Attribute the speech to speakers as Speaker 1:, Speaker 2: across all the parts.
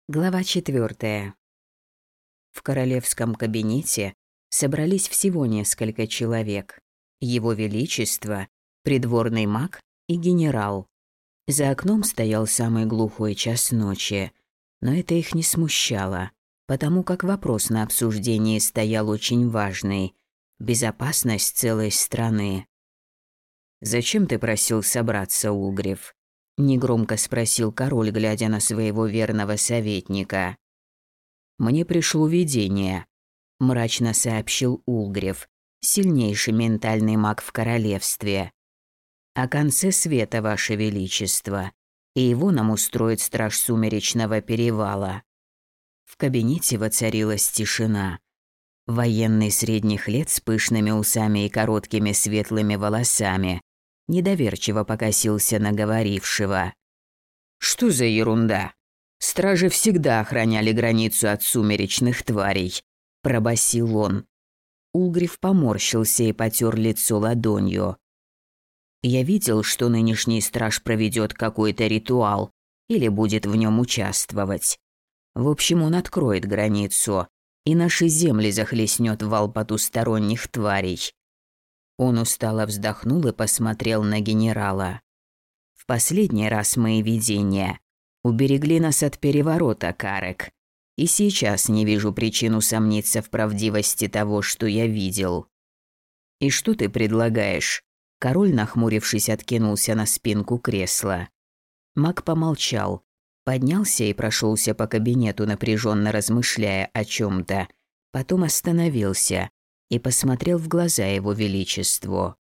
Speaker 1: Глава 4. В королевском кабинете собрались всего несколько человек. Его Величество, придворный маг и генерал. За окном стоял самый глухой час ночи, но это их не смущало, потому как вопрос на обсуждении стоял очень важный – безопасность целой страны. «Зачем ты просил собраться, Улгриф?» – негромко спросил король, глядя на своего верного советника. «Мне пришло видение», – мрачно сообщил Улгриф, сильнейший ментальный маг в королевстве. «О конце света, Ваше Величество, и его нам устроит страж Сумеречного перевала». В кабинете воцарилась тишина. Военный средних лет с пышными усами и короткими светлыми волосами недоверчиво покосился на говорившего. «Что за ерунда? Стражи всегда охраняли границу от сумеречных тварей», – пробасил он. Улгриф поморщился и потер лицо ладонью. «Я видел, что нынешний страж проведет какой-то ритуал или будет в нем участвовать. В общем, он откроет границу, и наши земли захлестнет вал потусторонних тварей». Он устало вздохнул и посмотрел на генерала. «В последний раз мои видения уберегли нас от переворота, Карек, и сейчас не вижу причин усомниться в правдивости того, что я видел». «И что ты предлагаешь?» Король, нахмурившись, откинулся на спинку кресла. Маг помолчал, поднялся и прошелся по кабинету, напряженно размышляя о чем-то, потом остановился и посмотрел в глаза его величеству.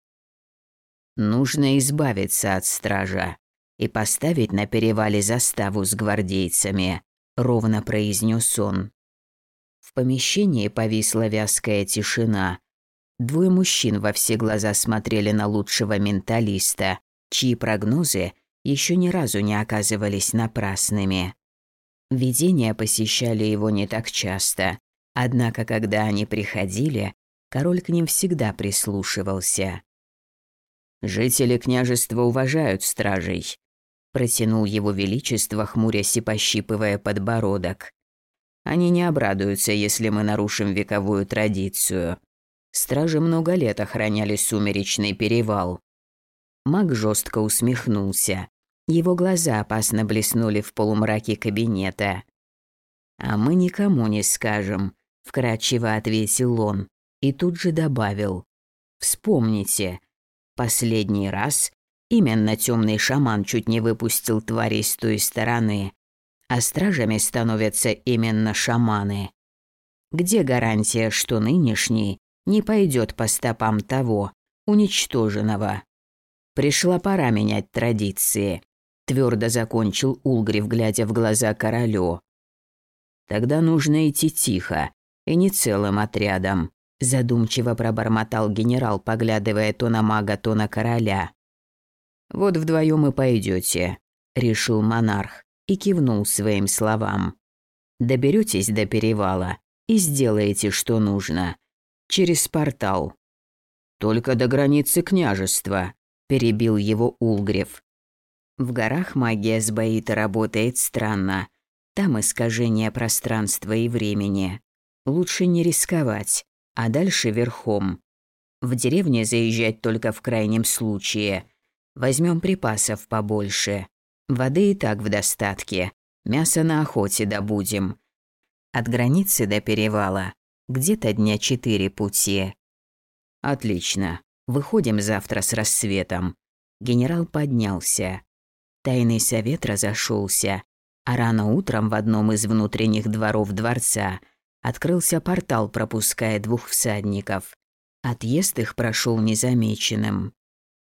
Speaker 1: «Нужно избавиться от стража и поставить на перевале заставу с гвардейцами», – ровно произнес он. В помещении повисла вязкая тишина. Двое мужчин во все глаза смотрели на лучшего менталиста, чьи прогнозы еще ни разу не оказывались напрасными. Видения посещали его не так часто, однако, когда они приходили, король к ним всегда прислушивался. «Жители княжества уважают стражей», – протянул его величество, хмурясь и пощипывая подбородок. «Они не обрадуются, если мы нарушим вековую традицию. Стражи много лет охраняли Сумеречный перевал». Маг жестко усмехнулся. Его глаза опасно блеснули в полумраке кабинета. «А мы никому не скажем», – вкратчиво ответил он и тут же добавил. «Вспомните, последний раз именно темный шаман чуть не выпустил тварей с той стороны, а стражами становятся именно шаманы. Где гарантия, что нынешний не пойдет по стопам того, уничтоженного? Пришла пора менять традиции», – твердо закончил Улгриф, глядя в глаза королю. «Тогда нужно идти тихо и не целым отрядом», – задумчиво пробормотал генерал, поглядывая то на мага, то на короля. «Вот вдвоем и пойдете», – решил монарх и кивнул своим словам. «Доберетесь до перевала и сделаете, что нужно. Через портал». «Только до границы княжества», – перебил его Улгриф. «В горах магия сбоита работает странно. Там искажение пространства и времени. Лучше не рисковать, а дальше верхом. В деревне заезжать только в крайнем случае. Возьмем припасов побольше. Воды и так в достатке. Мясо на охоте добудем. От границы до перевала где-то дня 4 пути». «Отлично. Выходим завтра с рассветом». Генерал поднялся. Тайный совет разошелся, а рано утром в одном из внутренних дворов дворца открылся портал, пропуская 2 всадников. Отъезд их прошел незамеченным.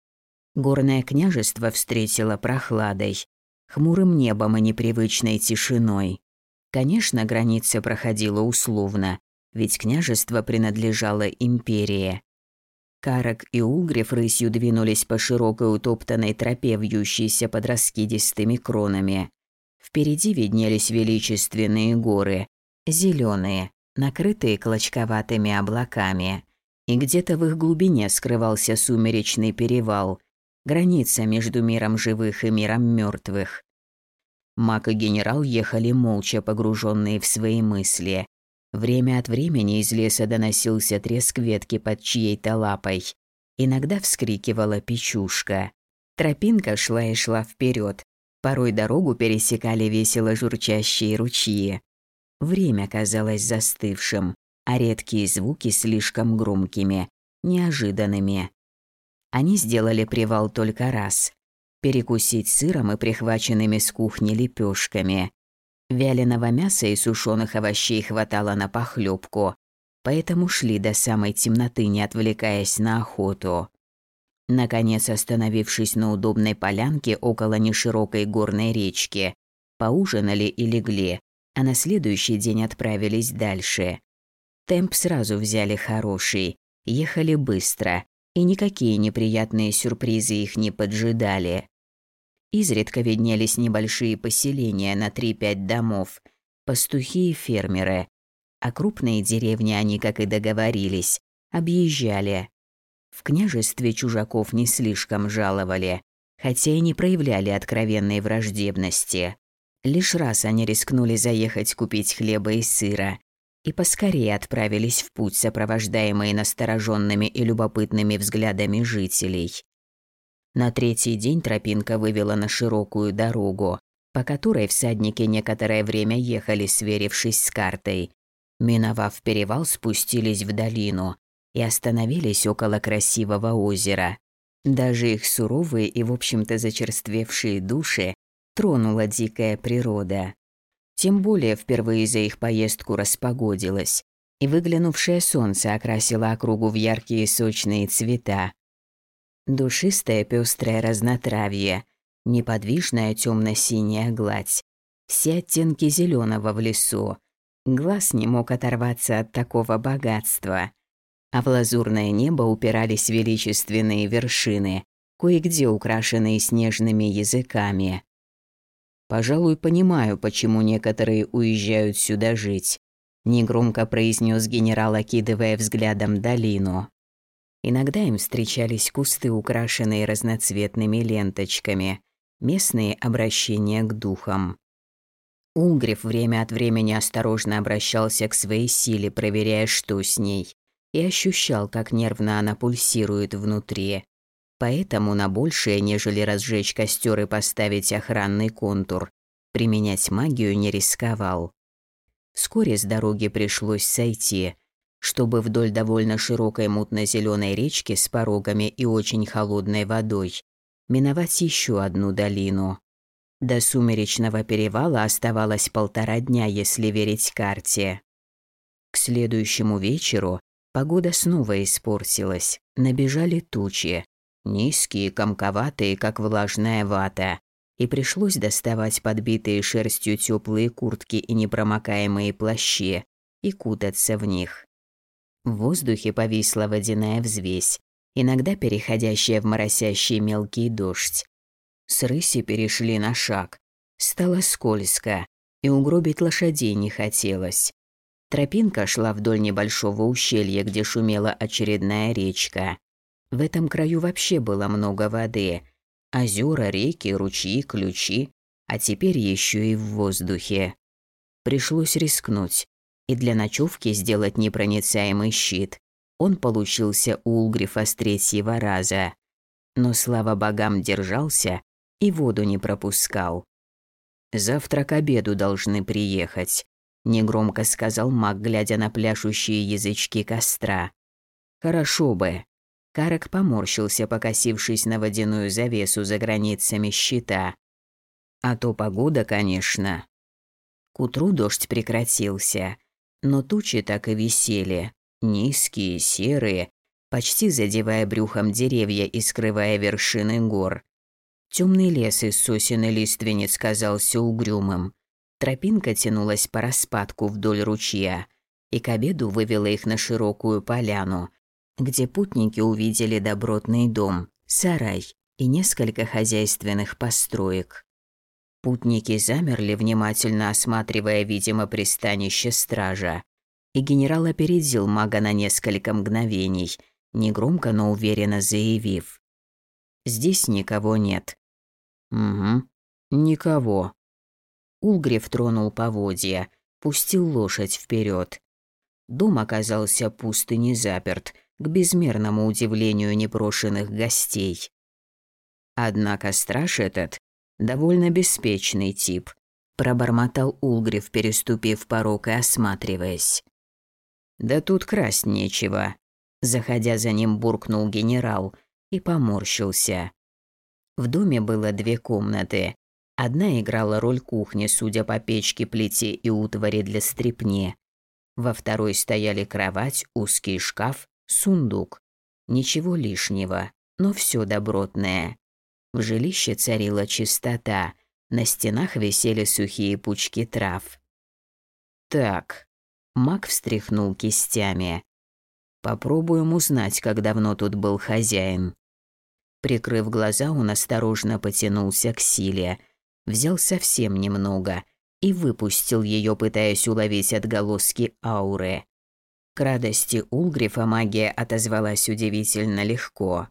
Speaker 1: Горное княжество встретило прохладой, хмурым небом и непривычной тишиной. Конечно, граница проходила условно, ведь княжество принадлежало империи. Карек и Улгриф рысью двинулись по широкой утоптанной тропе, вьющейся под раскидистыми кронами. Впереди виднелись величественные горы, зеленые, накрытые клочковатыми облаками. И где-то в их глубине скрывался Сумеречный перевал, граница между миром живых и миром мертвых. Маг и генерал ехали молча, погруженные в свои мысли. Время от времени из леса доносился треск ветки под чьей-то лапой. Иногда вскрикивала печушка. Тропинка шла и шла вперед. Порой дорогу пересекали весело журчащие ручьи. Время казалось застывшим, а редкие звуки слишком громкими, неожиданными. Они сделали привал только раз. Перекусить сыром и прихваченными с кухни лепешками. Вяленого мяса и сушеных овощей хватало на похлебку, поэтому шли до самой темноты, не отвлекаясь на охоту. Наконец, остановившись на удобной полянке около неширокой горной речки, поужинали и легли, а на следующий день отправились дальше. Темп сразу взяли хороший, ехали быстро, и никакие неприятные сюрпризы их не поджидали. Изредка виднелись небольшие поселения на 3-5 домов, пастухи и фермеры, а крупные деревни они, как и договорились, объезжали. В княжестве чужаков не слишком жаловали, хотя и не проявляли откровенной враждебности. Лишь раз они рискнули заехать купить хлеба и сыра и поскорее отправились в путь, сопровождаемые настороженными и любопытными взглядами жителей. На 3-й день тропинка вывела на широкую дорогу, по которой всадники некоторое время ехали, сверившись с картой. Миновав перевал, спустились в долину и остановились около красивого озера. Даже их суровые и, в общем-то, зачерствевшие души тронула дикая природа. Тем более впервые за их поездку распогодилось, и выглянувшее солнце окрасило округу в яркие сочные цвета. Душистое пестрое разнотравье, неподвижная темно-синяя гладь, все оттенки зеленого в лесу. Глаз не мог оторваться от такого богатства. А в лазурное небо упирались величественные вершины, кое-где украшенные снежными языками. «Пожалуй, понимаю, почему некоторые уезжают сюда жить», – негромко произнес генерал, окидывая взглядом долину. Иногда им встречались кусты, украшенные разноцветными ленточками, местные обращения к духам. Улгриф время от времени осторожно обращался к своей силе, проверяя, что с ней, и ощущал, как нервно она пульсирует внутри. Поэтому на большее, нежели разжечь костер и поставить охранный контур, применять магию не рисковал. Вскоре с дороги пришлось сойти, чтобы вдоль довольно широкой мутно-зеленой речки с порогами и очень холодной водой миновать еще одну долину. До сумеречного перевала оставалось 1,5 дня, если верить карте. К следующему вечеру погода снова испортилась, набежали тучи, низкие, комковатые, как влажная вата, и пришлось доставать подбитые шерстью теплые куртки и непромокаемые плащи и кутаться в них. В воздухе повисла водяная взвесь, иногда переходящая в моросящий мелкий дождь. С рыси перешли на шаг. Стало скользко, и угробить лошадей не хотелось. Тропинка шла вдоль небольшого ущелья, где шумела очередная речка. В этом краю вообще было много воды. Озера, реки, ручьи, ключи, а теперь еще и в воздухе. Пришлось рискнуть и для ночевки сделать непроницаемый щит. Он получился у Улгрифа с 3-го раза. Но, слава богам, держался и воду не пропускал. «Завтра к обеду должны приехать», – негромко сказал маг, глядя на пляшущие язычки костра. «Хорошо бы». Карак поморщился, покосившись на водяную завесу за границами щита. «А то погода, конечно». К утру дождь прекратился, но тучи так и висели, низкие, серые, почти задевая брюхом деревья и скрывая вершины гор. Темный лес из сосен и лиственниц казался угрюмым. Тропинка тянулась по распадку вдоль ручья, и к обеду вывела их на широкую поляну, где путники увидели добротный дом, сарай и несколько хозяйственных построек. Путники замерли, внимательно осматривая, видимо, пристанище стража, и генерал опередил мага на несколько мгновений, негромко, но уверенно заявив: «Здесь никого нет». «Угу, никого». Улгриф тронул поводья, пустил лошадь вперед. Дом оказался пуст и не заперт, к безмерному удивлению непрошенных гостей. Однако страж этот довольно беспечный тип, пробормотал Улгриф, переступив порог и осматриваясь. Да тут красть нечего, заходя за ним, буркнул генерал и поморщился. В доме было 2 комнаты. Одна играла роль кухни, судя по печке, плите и утвари для стряпни. Во второй стояли кровать, узкий шкаф, сундук. Ничего лишнего, но все добротное. В жилище царила чистота, на стенах висели сухие пучки трав. Так, маг встряхнул кистями. Попробуем узнать, как давно тут был хозяин. Прикрыв глаза, он осторожно потянулся к силе, взял совсем немного и выпустил ее, пытаясь уловить отголоски ауры. К радости Улгрифа магия отозвалась удивительно легко.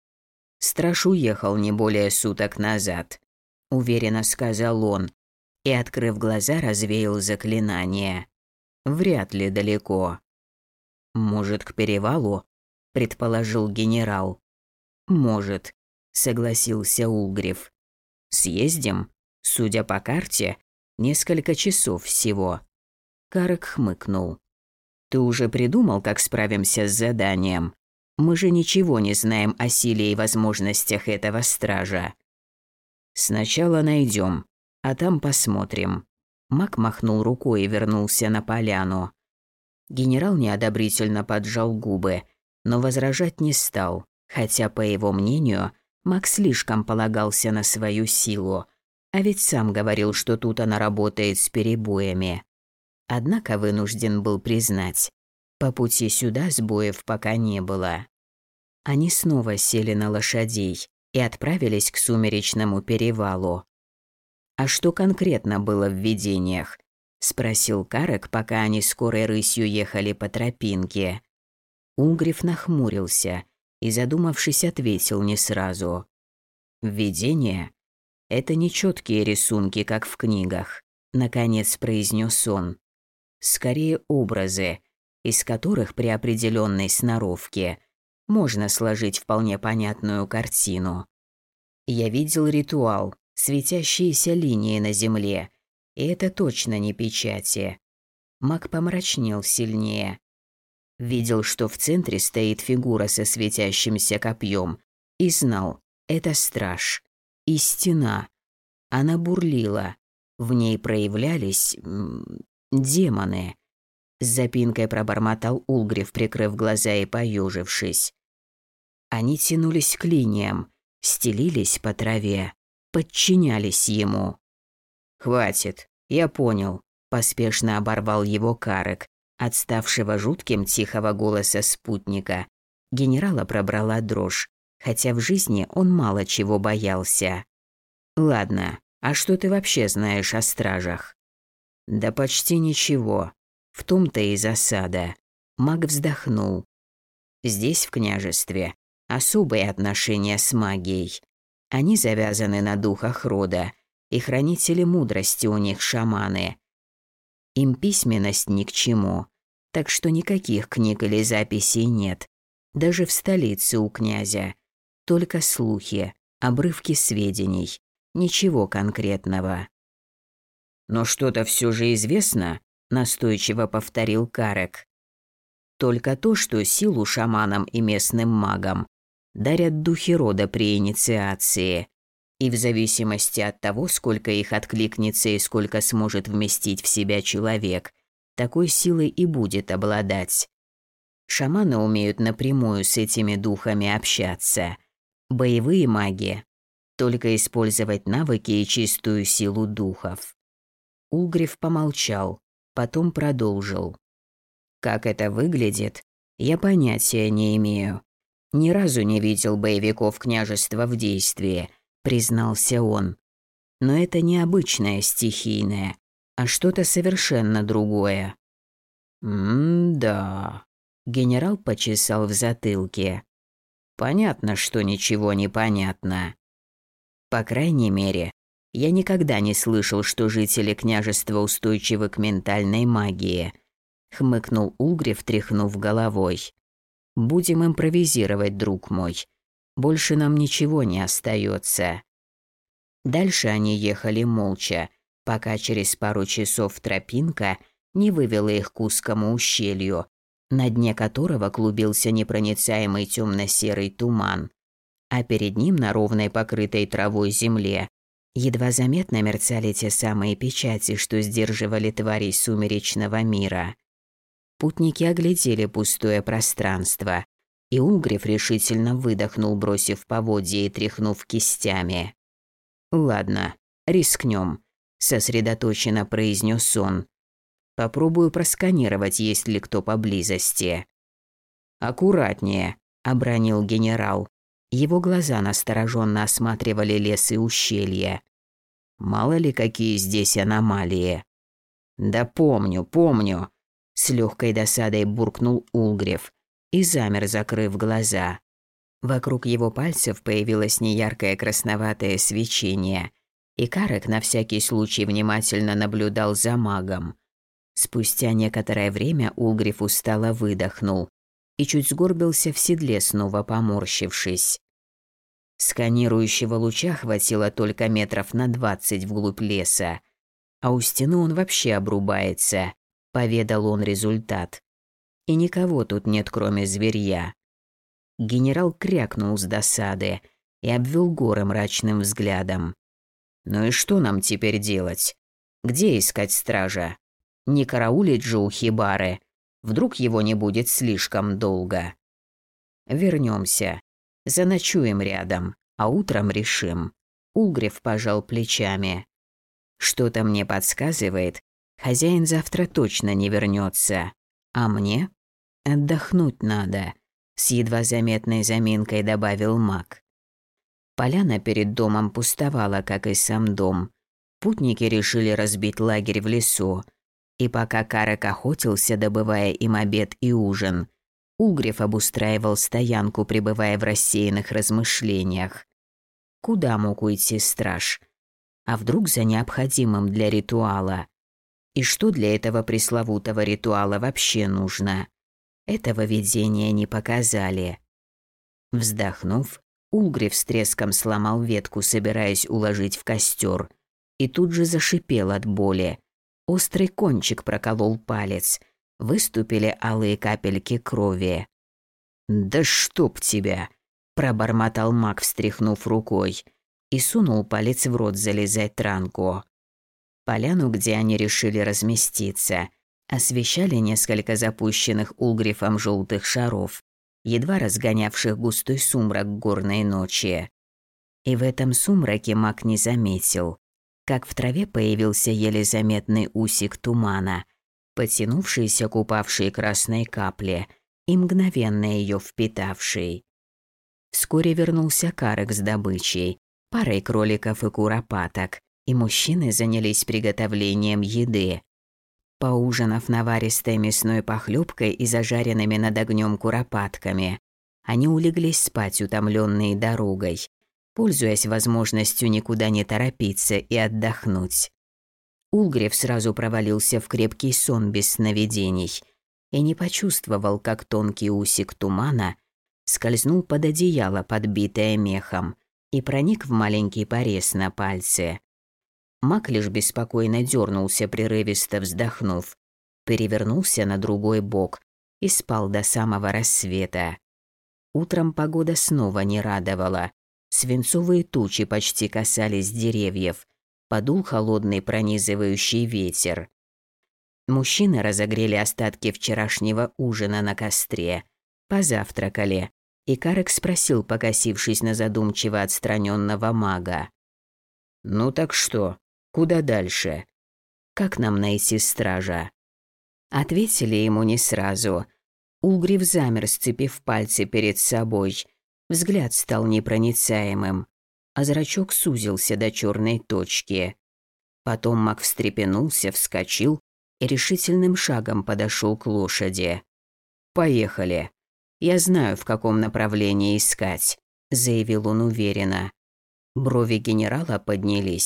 Speaker 1: «Страж уехал не более суток назад», – уверенно сказал он, и, открыв глаза, развеял заклинание. «Вряд ли далеко». «Может, к перевалу?» – предположил генерал. «Может», – согласился Улгриф. «Съездим? Судя по карте, несколько часов всего». Карек хмыкнул. «Ты уже придумал, как справимся с заданием? Мы же ничего не знаем о силе и возможностях этого стража». «Сначала найдем, а там посмотрим». Маг махнул рукой и вернулся на поляну. Генерал неодобрительно поджал губы, но возражать не стал, хотя, по его мнению, маг слишком полагался на свою силу, а ведь сам говорил, что тут она работает с перебоями. Однако вынужден был признать, по пути сюда сбоев пока не было. Они снова сели на лошадей и отправились к сумеречному перевалу. «А что конкретно было в видениях?» – спросил Карек, пока они скорой рысью ехали по тропинке. Улгриф нахмурился и, задумавшись, ответил не сразу. «Видения – это не четкие рисунки, как в книгах», – наконец произнес он. «Скорее образы, из которых при определенной сноровке можно сложить вполне понятную картину. Я видел ритуал, светящиеся линии на земле, и это точно не печати». Маг помрачнел сильнее. Видел, что в центре стоит фигура со светящимся копьем, и знал, это страж. И стена. Она бурлила. В ней проявлялись демоны. С запинкой пробормотал Улгриф, прикрыв глаза и поежившись. Они тянулись к линиям, стелились по траве, подчинялись ему. «Хватит, я понял», – поспешно оборвал его Карек, отставшего жутким тихого голоса спутника. Генерала пробрала дрожь, хотя в жизни он мало чего боялся. «Ладно, а что ты вообще знаешь о стражах?» «Да почти ничего. В том-то и засада». Маг вздохнул. «Здесь, в княжестве, особые отношения с магией. Они завязаны на духах рода, и хранители мудрости у них шаманы. Им письменность ни к чему, так что никаких книг или записей нет. Даже в столице у князя. Только слухи, обрывки сведений, ничего конкретного». «Но что-то все же известно», – настойчиво повторил Карек. «Только то, что силу шаманам и местным магам дарят духи рода при инициации, и в зависимости от того, сколько их откликнется и сколько сможет вместить в себя человек, такой силой и будет обладать. Шаманы умеют напрямую с этими духами общаться. Боевые маги – только использовать навыки и чистую силу духов». Улгриф помолчал, потом продолжил. «Как это выглядит, я понятия не имею. Ни разу не видел боевиков княжества в действии», – признался он. «Но это не обычное стихийное, а что-то совершенно другое». «М-да», – генерал почесал в затылке. «Понятно, что ничего не понятно. По крайней мере, Я никогда не слышал, что жители княжества устойчивы к ментальной магии», — хмыкнул Улгриф, тряхнув головой. «Будем импровизировать, друг мой. Больше нам ничего не остается». Дальше они ехали молча, пока через пару часов тропинка не вывела их к узкому ущелью, на дне которого клубился непроницаемый темно-серый туман, а перед ним на ровной покрытой травой земле едва заметно мерцали те самые печати, что сдерживали тварей сумеречного мира. Путники оглядели пустое пространство, и Улгриф решительно выдохнул, бросив поводья и тряхнув кистями. «Ладно, рискнем», – сосредоточенно произнес он. «Попробую просканировать, есть ли кто поблизости». «Аккуратнее», – обронил генерал. Его глаза настороженно осматривали лес и ущелье. «Мало ли какие здесь аномалии». «Да помню», – с легкой досадой буркнул Улгриф и замер, закрыв глаза. Вокруг его пальцев появилось неяркое красноватое свечение, и Карек на всякий случай внимательно наблюдал за магом. Спустя некоторое время Улгриф устало выдохнул и чуть сгорбился в седле, снова поморщившись. Сканирующего луча хватило только метров на 20 вглубь леса, а у стены он вообще обрубается, поведал он результат. И никого тут нет, кроме зверья. Генерал крякнул с досады и обвел горы мрачным взглядом. «Ну и что нам теперь делать? Где искать стража? Не караулить же у хибары. Вдруг его не будет слишком долго. Вернемся, заночуем рядом, а утром решим». Улгриф пожал плечами. «Что-то мне подсказывает, хозяин завтра точно не вернется, а мне отдохнуть надо», – с едва заметной заминкой добавил маг. Поляна перед домом пустовала, как и сам дом. Путники решили разбить лагерь в лесу, и пока Карек охотился, добывая им обед и ужин, Улгриф обустраивал стоянку, пребывая в рассеянных размышлениях. Куда мог уйти страж? А вдруг за необходимым для ритуала? И что для этого пресловутого ритуала вообще нужно? Этого видения не показали. Вздохнув, Улгриф с треском сломал ветку, собираясь уложить в костер, и тут же зашипел от боли. Острый кончик проколол палец, выступили алые капельки крови. «Да чтоб тебя!» – пробормотал маг, встряхнув рукой, и сунул палец в рот залезать ранку. Поляну, где они решили разместиться, освещали несколько запущенных Улгрифом желтых шаров, едва разгонявших густой сумрак горной ночи. И в этом сумраке маг не заметил, как в траве появился еле заметный усик тумана, потянувшийся к упавшей красной капле и мгновенно ее впитавший. Вскоре вернулся Карек с добычей, парой кроликов и куропаток, и мужчины занялись приготовлением еды. Поужинав наваристой мясной похлебкой и зажаренными над огнем куропатками, они улеглись спать, утомленные дорогой, пользуясь возможностью никуда не торопиться и отдохнуть. Улгриф сразу провалился в крепкий сон без сновидений и не почувствовал, как тонкий усик тумана скользнул под одеяло, подбитое мехом, и проник в маленький порез на пальце. Маг лишь беспокойно дернулся, прерывисто вздохнув, перевернулся на другой бок и спал до самого рассвета. Утром погода снова не радовала. Свинцовые тучи почти касались деревьев, подул холодный пронизывающий ветер. Мужчины разогрели остатки вчерашнего ужина на костре, позавтракали, и Карек спросил, покосившись на задумчиво отстраненного мага: «Ну так что? Куда дальше? Как нам найти стража?» Ответили ему не сразу. Улгриф замер, сцепив пальцы перед собой. Взгляд стал непроницаемым, а зрачок сузился до черной точки. Потом маг встрепенулся, вскочил и решительным шагом подошел к лошади. «Поехали. Я знаю, в каком направлении искать», – заявил он уверенно. Брови генерала поднялись,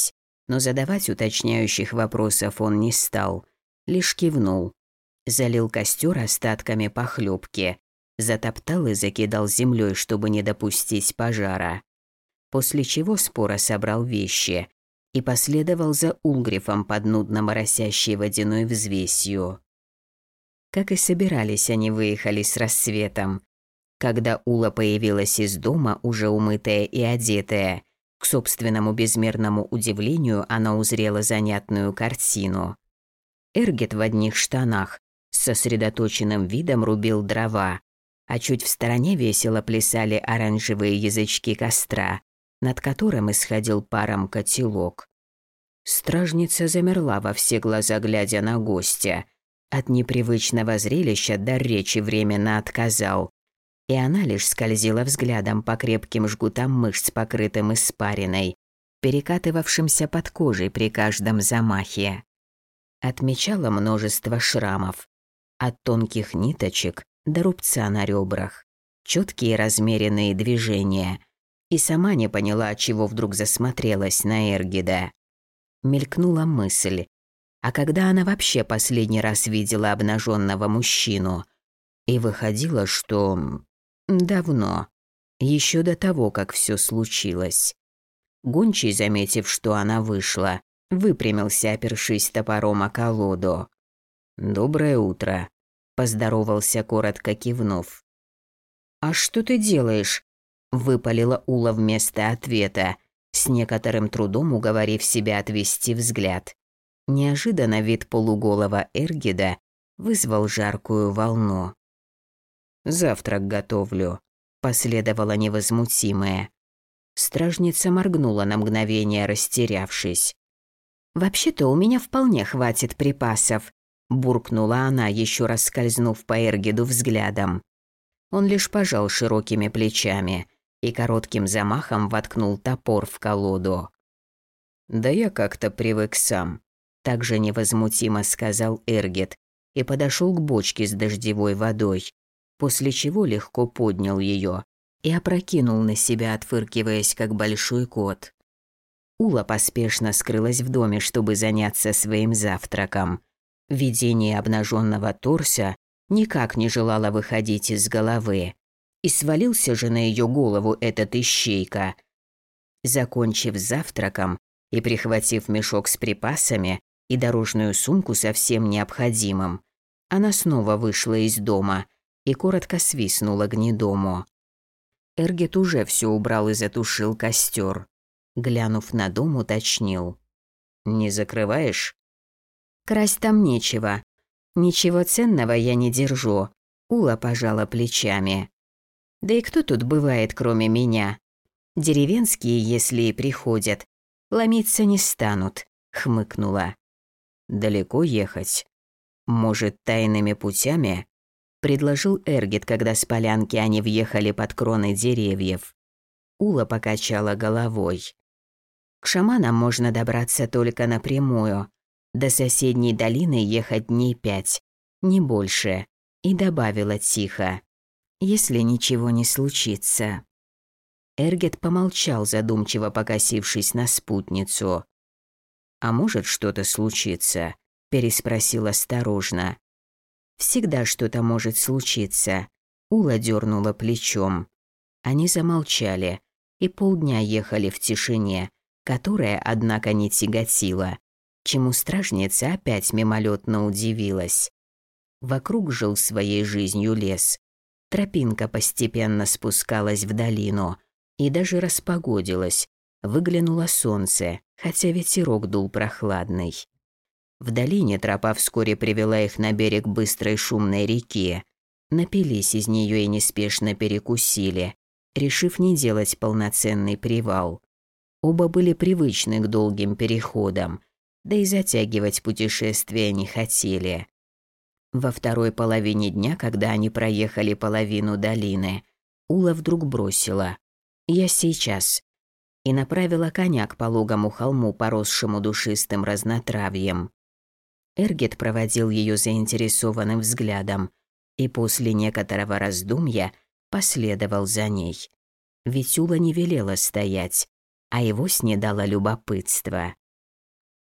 Speaker 1: Но задавать уточняющих вопросов он не стал, лишь кивнул. Залил костер остатками похлебки, затоптал и закидал землей, чтобы не допустить пожара. После чего споро собрал вещи и последовал за Улгрифом под нудно моросящей водяной взвесью. Как и собирались, они выехали с рассветом. Когда Ула появилась из дома, уже умытая и одетая, к собственному безмерному удивлению она узрела занятную картину. Эргет в одних штанах с сосредоточенным видом рубил дрова, а чуть в стороне весело плясали оранжевые язычки костра, над которым исходил паром котелок. Стражница замерла во все глаза, глядя на гостя. От непривычного зрелища дар речи временно отказал, и она лишь скользила взглядом по крепким жгутам мышц, покрытым испариной, перекатывавшимся под кожей при каждом замахе. Отмечала множество шрамов, от тонких ниточек до рубца на ребрах, четкие размеренные движения, и сама не поняла, отчего вдруг засмотрелась на Эргида. Мелькнула мысль, а когда она вообще последний раз видела обнаженного мужчину? И выходило, что давно, еще до того, как все случилось. Гончий, заметив, что она вышла, выпрямился, опершись топором о колоду. «Доброе утро», – поздоровался, коротко кивнув. «А что ты делаешь?» – выпалила Ула вместо ответа, с некоторым трудом уговорив себя отвести взгляд. Неожиданно вид полуголого Эргида вызвал жаркую волну. «Завтрак готовлю», – последовало невозмутимое. Стражница моргнула на мгновение, растерявшись. «Вообще-то у меня вполне хватит припасов», – буркнула она, еще раз скользнув по Эргиду взглядом. Он лишь пожал широкими плечами и коротким замахом воткнул топор в колоду. «Да я как-то привык сам», – также невозмутимо сказал Эргид и подошел к бочке с дождевой водой, после чего легко поднял ее и опрокинул на себя, отфыркиваясь, как большой кот. Ула поспешно скрылась в доме, чтобы заняться своим завтраком. Видение обнаженного торса никак не желало выходить из головы. И свалился же на ее голову этот ищейка. Закончив завтраком и прихватив мешок с припасами и дорожную сумку со всем необходимым, она снова вышла из дома и коротко свистнула гнедому. Эргет уже все убрал и затушил костер. Глянув на дом, уточнил: «Не закрываешь?» «Красть там нечего. Ничего ценного я не держу», – Ула пожала плечами. «Да и кто тут бывает, кроме меня? Деревенские, если и приходят, ломиться не станут», – хмыкнула. «Далеко ехать? Может, тайными путями?» – предложил Эргет, когда с полянки они въехали под кроны деревьев. Ула покачала головой. «К шаманам можно добраться только напрямую. До соседней долины ехать дней 5, не больше», и добавила тихо: «если ничего не случится». Эргет помолчал, задумчиво покосившись на спутницу. «А может что-то случиться?» – переспросил осторожно. «Всегда что-то может случиться», – Ула дернула плечом. Они замолчали и полдня ехали в тишине, которая, однако, не тяготила, чему стражница опять мимолетно удивилась. Вокруг жил своей жизнью лес. Тропинка постепенно спускалась в долину и даже распогодилась. Выглянуло солнце, хотя ветерок дул прохладный. В долине тропа вскоре привела их на берег быстрой шумной реки. Напились из нее и неспешно перекусили, решив не делать полноценный привал. Оба были привычны к долгим переходам, да и затягивать путешествие не хотели. Во второй половине дня, когда они проехали половину долины, Ула вдруг бросила: «Я сейчас», и направила коня к пологому холму, поросшему душистым разнотравьем. Эргет проводил ее заинтересованным взглядом и после некоторого раздумья последовал за ней. Ведь Ула не велела стоять, а его снедало любопытство.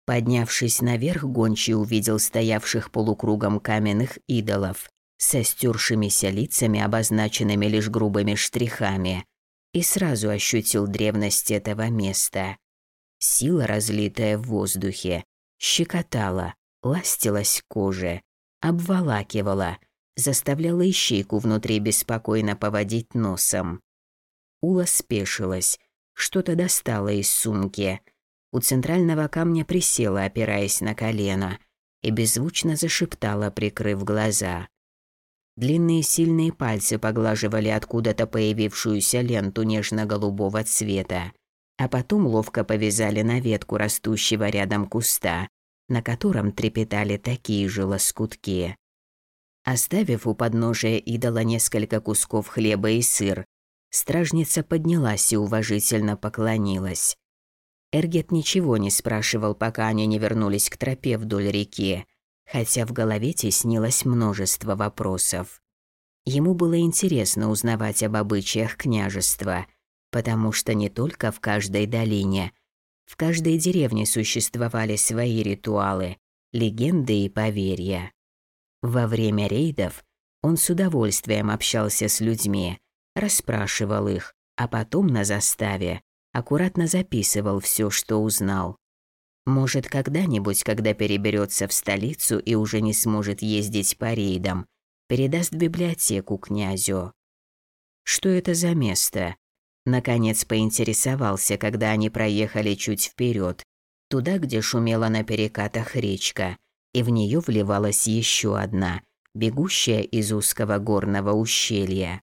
Speaker 1: Поднявшись наверх, гончий увидел стоявших полукругом каменных идолов со стёршимися лицами, обозначенными лишь грубыми штрихами, и сразу ощутил древность этого места. Сила, разлитая в воздухе, щекотала, ластилась к коже, обволакивала, заставляла ищейку внутри беспокойно поводить носом. Ула спешилась, что-то достала из сумки. У центрального камня присела, опираясь на колено, и беззвучно зашептала, прикрыв глаза. Длинные сильные пальцы поглаживали откуда-то появившуюся ленту нежно-голубого цвета, а потом ловко повязали на ветку растущего рядом куста, на котором трепетали такие же лоскутки. Оставив у подножия идола несколько кусков хлеба и сыр, стражница поднялась и уважительно поклонилась. Эргет ничего не спрашивал, пока они не вернулись к тропе вдоль реки, хотя в голове теснилось множество вопросов. Ему было интересно узнавать об обычаях княжества, потому что не только в каждой долине, в каждой деревне существовали свои ритуалы, легенды и поверья. Во время рейдов он с удовольствием общался с людьми, расспрашивал их, а потом на заставе аккуратно записывал все, что узнал. Может, когда-нибудь, когда переберется в столицу и уже не сможет ездить по рейдам, передаст библиотеку князю. Что это за место? Наконец поинтересовался, когда они проехали чуть вперед, туда, где шумела на перекатах речка, и в нее вливалась еще одна, бегущая из узкого горного ущелья.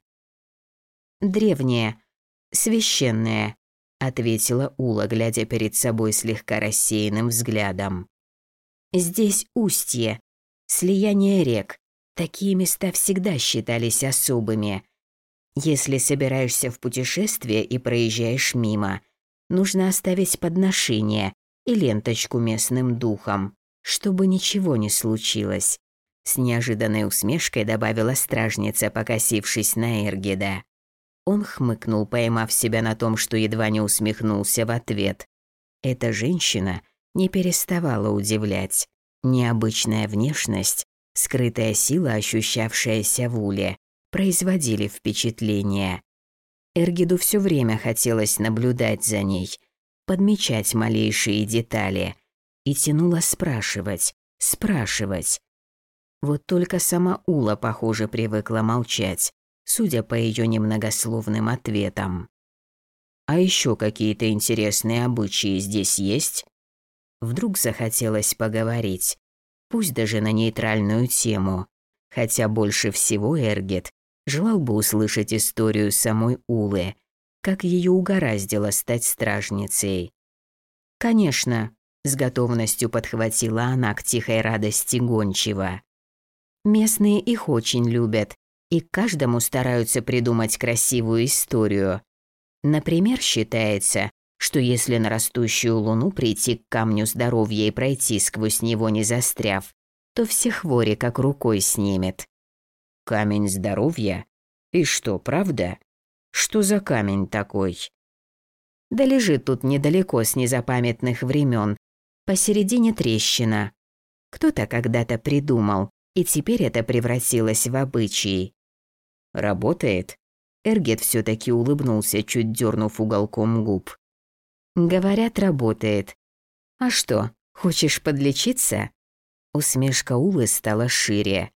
Speaker 1: «Древнее, священное», — ответила Ула, глядя перед собой слегка рассеянным взглядом. «Здесь устье, слияние рек. Такие места всегда считались особыми. Если собираешься в путешествие и проезжаешь мимо, нужно оставить подношение и ленточку местным духам, чтобы ничего не случилось», — с неожиданной усмешкой добавила стражница, покосившись на Эргеда. Он хмыкнул, поймав себя на том, что едва не усмехнулся в ответ. Эта женщина не переставала удивлять. Необычная внешность, скрытая сила, ощущавшаяся в Уле, производили впечатление. Эргеду все время хотелось наблюдать за ней, подмечать малейшие детали, и тянуло спрашивать. Вот только сама Ула, похоже, привыкла молчать, судя по ее немногословным ответам. «А еще какие-то интересные обычаи здесь есть?» Вдруг захотелось поговорить, пусть даже на нейтральную тему, хотя больше всего Эргет желал бы услышать историю самой Улы, как ее угораздило стать стражницей. «Конечно», — с готовностью подхватила она к тихой радости гончего. «Местные их очень любят, и каждому стараются придумать красивую историю. Например, считается, что если на растущую луну прийти к камню здоровья и пройти сквозь него не застряв, то все хвори как рукой снимет». «Камень здоровья? И что, правда? Что за камень такой?» «Да лежит тут недалеко с незапамятных времен, посередине трещина. Кто-то когда-то придумал, и теперь это превратилось в обычай». «Работает?» Эргет все-таки улыбнулся, чуть дернув уголком губ. «Говорят, работает. А что, хочешь подлечиться?» Усмешка Улы стала шире.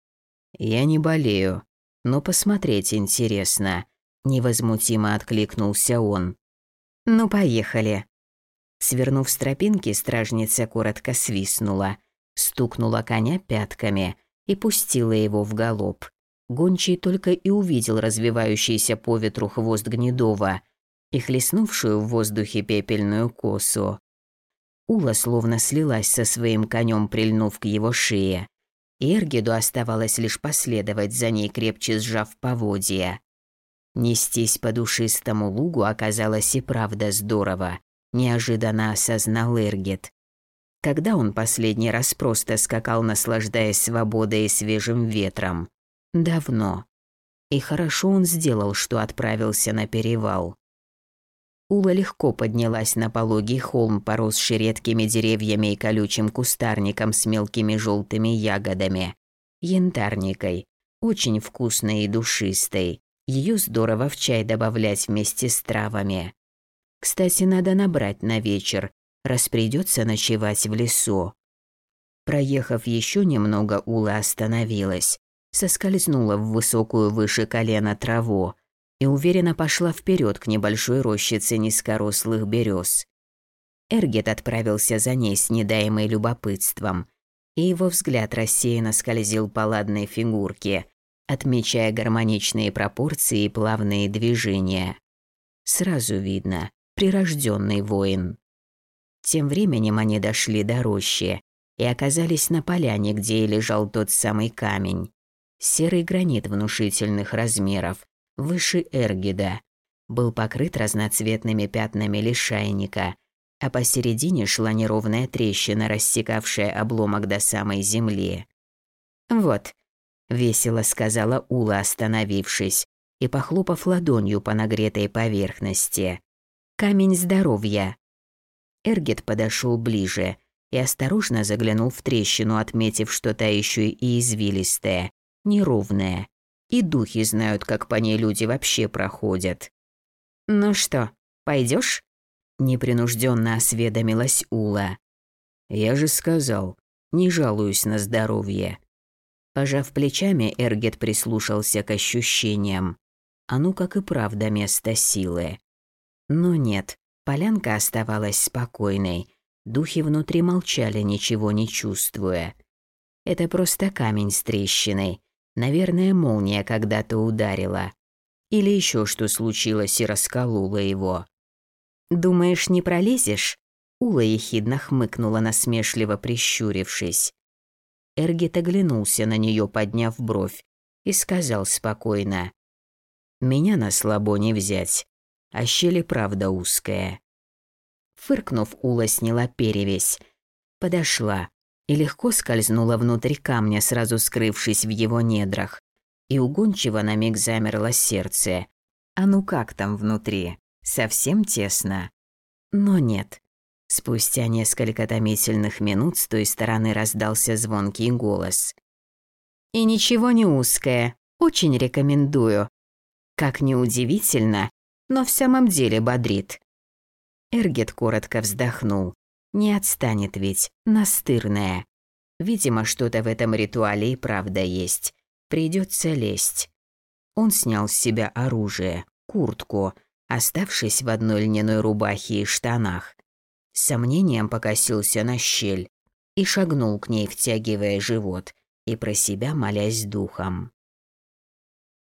Speaker 1: «Я не болею, но посмотреть интересно», — невозмутимо откликнулся он. «Ну, поехали». Свернув с тропинки, стражница коротко свистнула, стукнула коня пятками и пустила его в галоп. Гончий только и увидел развивающийся по ветру хвост Гнедова и хлестнувшую в воздухе пепельную косу. Ула словно слилась со своим конем, прильнув к его шее. Эргеду оставалось лишь последовать за ней, крепче сжав поводья. Нестись по душистому лугу оказалось и правда здорово, неожиданно осознал Эргет. Когда он последний раз просто скакал, наслаждаясь свободой и свежим ветром? Давно. И хорошо он сделал, что отправился на перевал. Ула легко поднялась на пологий холм, поросший редкими деревьями и колючим кустарником с мелкими желтыми ягодами. Янтарникой, очень вкусной и душистой. Ее здорово в чай добавлять вместе с травами. Кстати, надо набрать на вечер, раз придется ночевать в лесу. Проехав еще немного, Ула остановилась, соскользнула в высокую выше колена траву и уверенно пошла вперед к небольшой рощице низкорослых берез. Эргет отправился за ней с недаемой любопытством, и его взгляд рассеянно скользил по ладной фигурке, отмечая гармоничные пропорции и плавные движения. Сразу видно, прирожденный воин. Тем временем они дошли до рощи и оказались на поляне, где и лежал тот самый камень. Серый гранит внушительных размеров, выше Эргеда, был покрыт разноцветными пятнами лишайника, а посередине шла неровная трещина, рассекавшая обломок до самой земли. «Вот», — весело сказала Ула, остановившись и похлопав ладонью по нагретой поверхности. «Камень здоровья». Эргет подошел ближе и осторожно заглянул в трещину, отметив, что та еще и извилистая, неровная. И духи знают, как по ней люди вообще проходят. «Ну что, пойдешь? Непринужденно осведомилась Ула. «Я же сказал, не жалуюсь на здоровье». Пожав плечами, Эргет прислушался к ощущениям. А ну как и правда место силы. Но нет, полянка оставалась спокойной. Духи внутри молчали, ничего не чувствуя. Это просто камень с трещиной. Наверное, молния когда-то ударила. Или еще что случилось и расколола его. «Думаешь, не пролезешь?» Ула ехидно хмыкнула, насмешливо прищурившись. Эргет оглянулся на нее, подняв бровь, и сказал спокойно. «Меня на слабо не взять, а щель и правда узкая». Фыркнув, Ула сняла перевязь, подошла и легко скользнула внутрь камня, сразу скрывшись в его недрах. И угончиво на миг замерло сердце. А ну как там внутри? Совсем тесно? Но нет. Спустя несколько томительных минут с той стороны раздался звонкий голос. «И ничего не узкое. Очень рекомендую. Как ни удивительно, но в самом деле бодрит». Эргет коротко вздохнул. Не отстанет ведь, настырная. Видимо, что-то в этом ритуале и правда есть. Придется лезть. Он снял с себя оружие, куртку, оставшись в одной льняной рубахе и штанах. С сомнением покосился на щель и шагнул к ней, втягивая живот и про себя молясь духом.